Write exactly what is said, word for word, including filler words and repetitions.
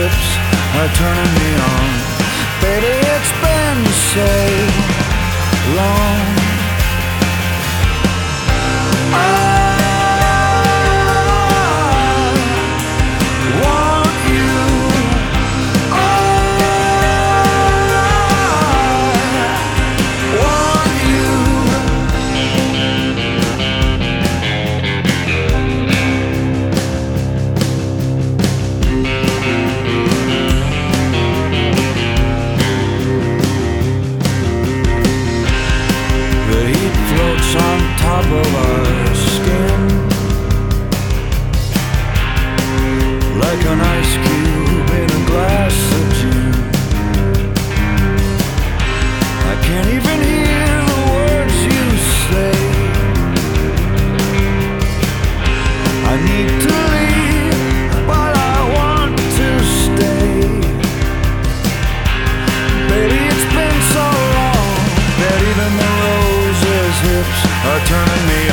hips are turning me on. Baby, it's been so long. On top of our skin, like an ice cube in a glass of gin. I can't even hear the words you say. I need to leave, but I want to stay. Baby, it's been so long that even the roses hips are turning me